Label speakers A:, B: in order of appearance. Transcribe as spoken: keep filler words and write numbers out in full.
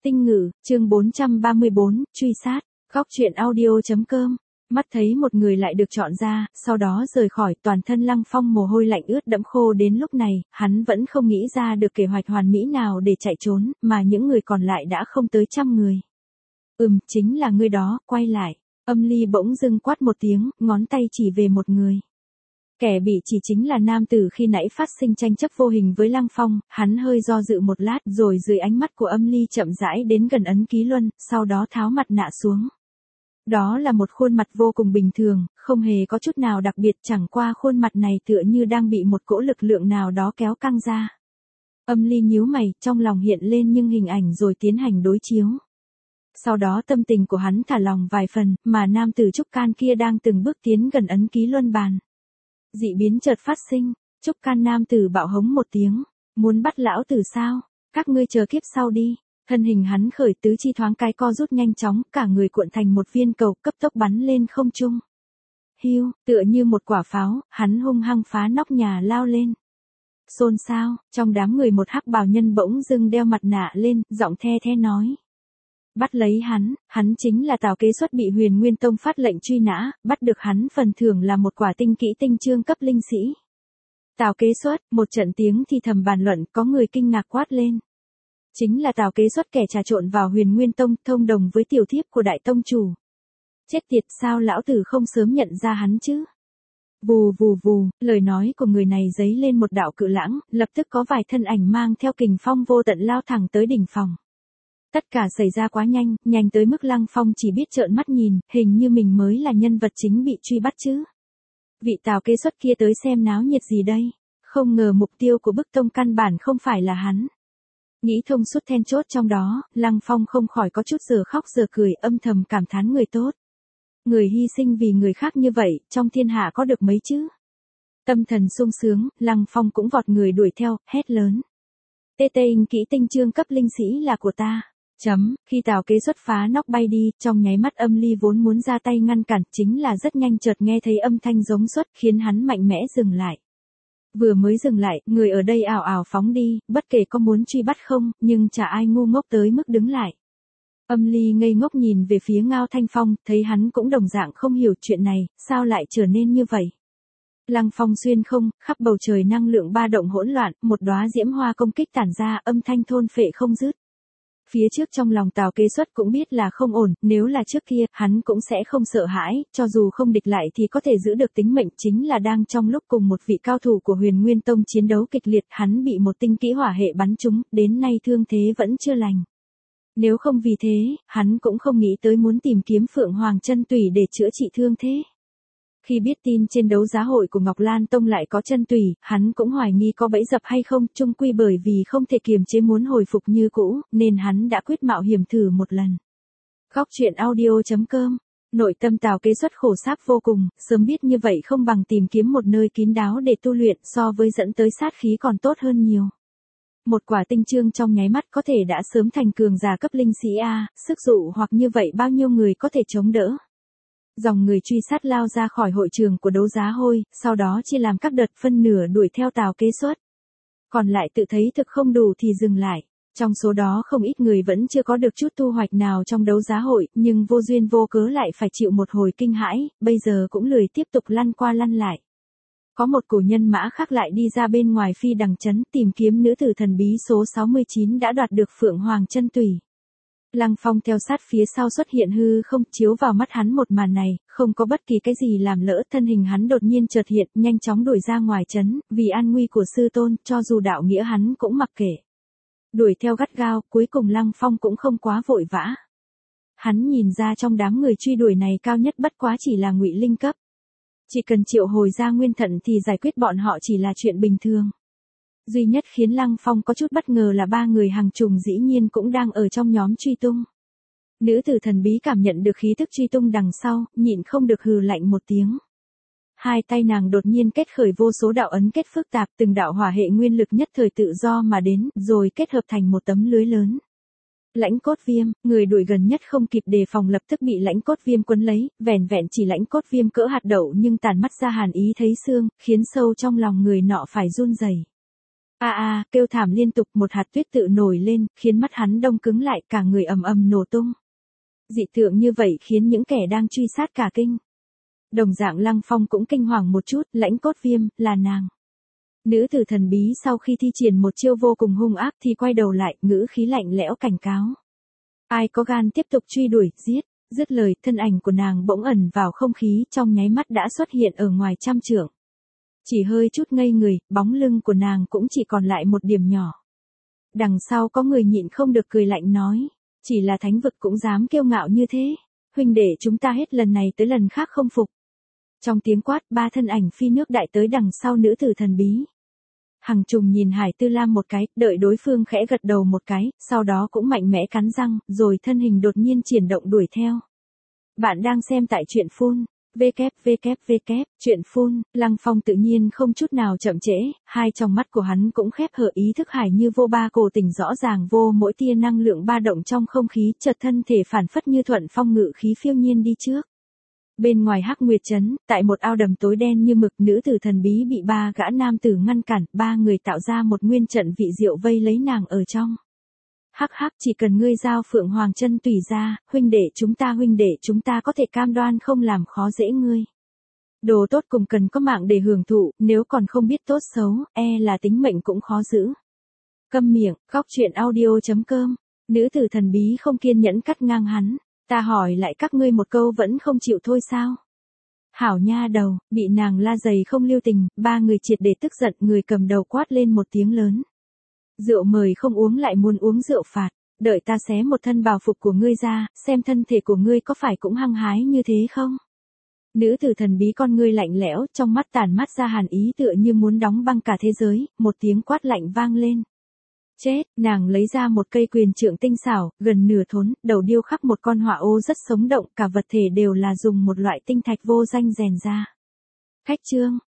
A: Tinh ngữ, chương bốn trăm ba mươi bốn, truy sát, góc truyện audio.com. Mắt thấy một người lại được chọn ra, sau đó rời khỏi, toàn thân Lăng Phong mồ hôi lạnh ướt đẫm khô. Đến lúc này, hắn vẫn không nghĩ ra được kế hoạch hoàn mỹ nào để chạy trốn, mà những người còn lại đã không tới trăm người. Ừm, chính là ngươi đó, quay lại. Âm Ly bỗng dưng quát một tiếng, ngón tay chỉ về một người. Kẻ bị chỉ chính là nam tử khi nãy phát sinh tranh chấp vô hình với Lăng Phong. Hắn hơi do dự một lát, rồi dưới ánh mắt của Âm Ly chậm rãi đến gần ấn ký luân, sau đó tháo mặt nạ xuống. Đó là một khuôn mặt vô cùng bình thường, không hề có chút nào đặc biệt, chẳng qua khuôn mặt này tựa như đang bị một cỗ lực lượng nào đó kéo căng ra. Âm Ly nhíu mày, trong lòng hiện lên những hình ảnh rồi tiến hành đối chiếu. Sau đó tâm tình của hắn thả lòng vài phần, mà nam tử Trúc Can kia đang từng bước tiến gần ấn ký luân bàn. Dị biến chợt phát sinh, Trúc Can nam tử bạo hống một tiếng, muốn bắt lão tử sao, các ngươi chờ kiếp sau đi. Thân hình hắn khởi tứ chi thoáng cái co rút nhanh chóng, cả người cuộn thành một viên cầu cấp tốc bắn lên không trung. Hiu, tựa như một quả pháo, hắn hung hăng phá nóc nhà lao lên. Xôn xao, trong đám người một hắc bào nhân bỗng dưng đeo mặt nạ lên, giọng the the nói. Bắt lấy hắn, hắn chính là Tào Kế Xuất bị Huyền Nguyên Tông phát lệnh truy nã, bắt được hắn phần thưởng là một quả tinh kỹ tinh chương cấp linh sĩ. Tào Kế Xuất, một trận tiếng thì thầm bàn luận, có người kinh ngạc quát lên. Chính là Tào Kế Xuất kẻ trà trộn vào Huyền Nguyên Tông, thông đồng với tiểu thiếp của đại tông chủ. Chết tiệt, sao lão tử không sớm nhận ra hắn chứ? Vù vù vù, lời nói của người này giấy lên một đạo cự lãng, lập tức có vài thân ảnh mang theo kình phong vô tận lao thẳng tới đỉnh phòng. Tất cả xảy ra quá nhanh, nhanh tới mức Lăng Phong chỉ biết trợn mắt nhìn, hình như mình mới là nhân vật chính bị truy bắt chứ. Vị Tào Kế Xuất kia tới xem náo nhiệt gì đây? Không ngờ mục tiêu của bức tông căn bản không phải là hắn. Nghĩ thông suốt then chốt trong đó, Lăng Phong không khỏi có chút giờ khóc giờ cười, âm thầm cảm thán người tốt. Người hy sinh vì người khác như vậy, trong thiên hạ có được mấy chứ? Tâm thần sung sướng, Lăng Phong cũng vọt người đuổi theo, hét lớn. Tê tê kỹ tinh chương cấp linh sĩ là của ta. Chấm, khi Tào Kế Xuất phá nóc bay đi, trong nháy mắt Âm Ly vốn muốn ra tay ngăn cản, chính là rất nhanh chợt nghe thấy âm thanh giống xuất, khiến hắn mạnh mẽ dừng lại. Vừa mới dừng lại, người ở đây ảo ảo phóng đi, bất kể có muốn truy bắt không, nhưng chả ai ngu ngốc tới mức đứng lại. Âm Ly ngây ngốc nhìn về phía Ngao Thanh Phong, thấy hắn cũng đồng dạng không hiểu chuyện này, sao lại trở nên như vậy. Lăng Phong xuyên không, khắp bầu trời năng lượng ba động hỗn loạn, một đóa diễm hoa công kích tản ra, âm thanh thôn phệ không dứt. Phía trước trong lòng Tào Kế Xuất cũng biết là không ổn, nếu là trước kia, hắn cũng sẽ không sợ hãi, cho dù không địch lại thì có thể giữ được tính mệnh, chính là đang trong lúc cùng một vị cao thủ của Huyền Nguyên Tông chiến đấu kịch liệt, hắn bị một tinh kỹ hỏa hệ bắn trúng, đến nay thương thế vẫn chưa lành. Nếu không vì thế, hắn cũng không nghĩ tới muốn tìm kiếm Phượng Hoàng chân tủy để chữa trị thương thế. Khi biết tin trên đấu giá hội của Ngọc Lan Tông lại có chân tủy, hắn cũng hoài nghi có bẫy dập hay không, chung quy bởi vì không thể kiềm chế muốn hồi phục như cũ, nên hắn đã quyết mạo hiểm thử một lần. Góc truyện audio.com. Nội tâm Tào Kế Xuất khổ sáp vô cùng, sớm biết như vậy không bằng tìm kiếm một nơi kín đáo để tu luyện, so với dẫn tới sát khí còn tốt hơn nhiều. Một quả tinh chương trong nháy mắt có thể đã sớm thành cường giả cấp linh sĩ A, sức dụ hoặc như vậy bao nhiêu người có thể chống đỡ. Dòng người truy sát lao ra khỏi hội trường của đấu giá hội, sau đó chia làm các đợt, phân nửa đuổi theo Tào Kế Xuất. Còn lại tự thấy thực không đủ thì dừng lại. Trong số đó không ít người vẫn chưa có được chút thu hoạch nào trong đấu giá hội, nhưng vô duyên vô cớ lại phải chịu một hồi kinh hãi, bây giờ cũng lười tiếp tục lăn qua lăn lại. Có một cổ nhân mã khác lại đi ra bên ngoài Phi Đằng Trấn tìm kiếm nữ tử thần bí số sáu mươi chín đã đoạt được Phượng Hoàng chân tủy. Lăng Phong theo sát phía sau xuất hiện hư không, chiếu vào mắt hắn một màn này, không có bất kỳ cái gì làm lỡ, thân hình hắn đột nhiên chợt hiện, nhanh chóng đuổi ra ngoài trấn, vì an nguy của sư tôn, cho dù đạo nghĩa hắn cũng mặc kệ. Đuổi theo gắt gao, cuối cùng Lăng Phong cũng không quá vội vã. Hắn nhìn ra trong đám người truy đuổi này cao nhất bất quá chỉ là ngụy linh cấp. Chỉ cần triệu hồi ra nguyên thận thì giải quyết bọn họ chỉ là chuyện bình thường. Duy nhất khiến Lăng Phong có chút bất ngờ là ba người hàng trùng dĩ nhiên cũng đang ở trong nhóm truy tung. Nữ tử thần bí cảm nhận được khí thức truy tung đằng sau, nhịn không được hừ lạnh một tiếng. Hai tay nàng đột nhiên kết khởi vô số đạo ấn kết phức tạp, từng đạo hỏa hệ nguyên lực nhất thời tự do mà đến, rồi kết hợp thành một tấm lưới lớn. Lãnh cốt viêm, người đuổi gần nhất không kịp đề phòng lập tức bị lãnh cốt viêm quấn lấy, vẻn vẹn chỉ lãnh cốt viêm cỡ hạt đậu nhưng tàn mắt ra hàn ý thấy xương, khiến sâu trong lòng người nọ phải run rẩy. A a, kêu thảm liên tục, một hạt tuyết tự nổi lên, khiến mắt hắn đông cứng lại, cả người ầm ầm nổ tung. Dị tượng như vậy khiến những kẻ đang truy sát cả kinh. Đồng dạng Lăng Phong cũng kinh hoàng một chút, Lãnh Cốt Viêm, là nàng. Nữ tử thần bí sau khi thi triển một chiêu vô cùng hung ác thì quay đầu lại, ngữ khí lạnh lẽo cảnh cáo. Ai có gan tiếp tục truy đuổi, giết. Dứt lời, thân ảnh của nàng bỗng ẩn vào không khí, trong nháy mắt đã xuất hiện ở ngoài trăm trượng. Chỉ hơi chút ngây người, bóng lưng của nàng cũng chỉ còn lại một điểm nhỏ. Đằng sau có người nhịn không được cười lạnh nói, chỉ là thánh vực cũng dám kiêu ngạo như thế. Huynh đệ chúng ta hết lần này tới lần khác không phục. Trong tiếng quát, ba thân ảnh phi nước đại tới đằng sau nữ tử thần bí. Hằng Trùng nhìn Hải Tư Lam một cái, đợi đối phương khẽ gật đầu một cái, sau đó cũng mạnh mẽ cắn răng, rồi thân hình đột nhiên chuyển động đuổi theo. Bạn đang xem tại truyện phun, www, truyện phun, Lăng Phong tự nhiên không chút nào chậm trễ, hai trong mắt của hắn cũng khép hờ, ý thức hải như vô ba cổ tỉnh rõ ràng vô mỗi tia năng lượng ba động trong không khí, chợt thân thể phản phất như thuận phong ngự khí phiêu nhiên đi trước. Bên ngoài Hắc Nguyệt Trấn, tại một ao đầm tối đen như mực, nữ tử thần bí bị ba gã nam tử ngăn cản, ba người tạo ra một nguyên trận vị diệu vây lấy nàng ở trong. Hắc hắc, chỉ cần ngươi giao Phượng Hoàng chân tùy ra, huynh đệ chúng ta huynh đệ chúng ta có thể cam đoan không làm khó dễ ngươi. Đồ tốt cùng cần có mạng để hưởng thụ, nếu còn không biết tốt xấu, e là tính mệnh cũng khó giữ. Câm miệng, góc truyện audio chấm com. Nữ tử thần bí không kiên nhẫn cắt ngang hắn. Ta hỏi lại các ngươi một câu vẫn không chịu thôi sao? Hảo nha đầu, bị nàng la dày không lưu tình, ba người triệt để tức giận, người cầm đầu quát lên một tiếng lớn. Rượu mời không uống lại muốn uống rượu phạt, đợi ta xé một thân bào phục của ngươi ra, xem thân thể của ngươi có phải cũng hăng hái như thế không? Nữ tử thần bí con ngươi lạnh lẽo, trong mắt tản mắt ra hàn ý tựa như muốn đóng băng cả thế giới, một tiếng quát lạnh vang lên. Chết, nàng lấy ra một cây quyền trượng tinh xảo, gần nửa thốn, đầu điêu khắc một con họa ô rất sống động, cả vật thể đều là dùng một loại tinh thạch vô danh rèn ra. Khách chương,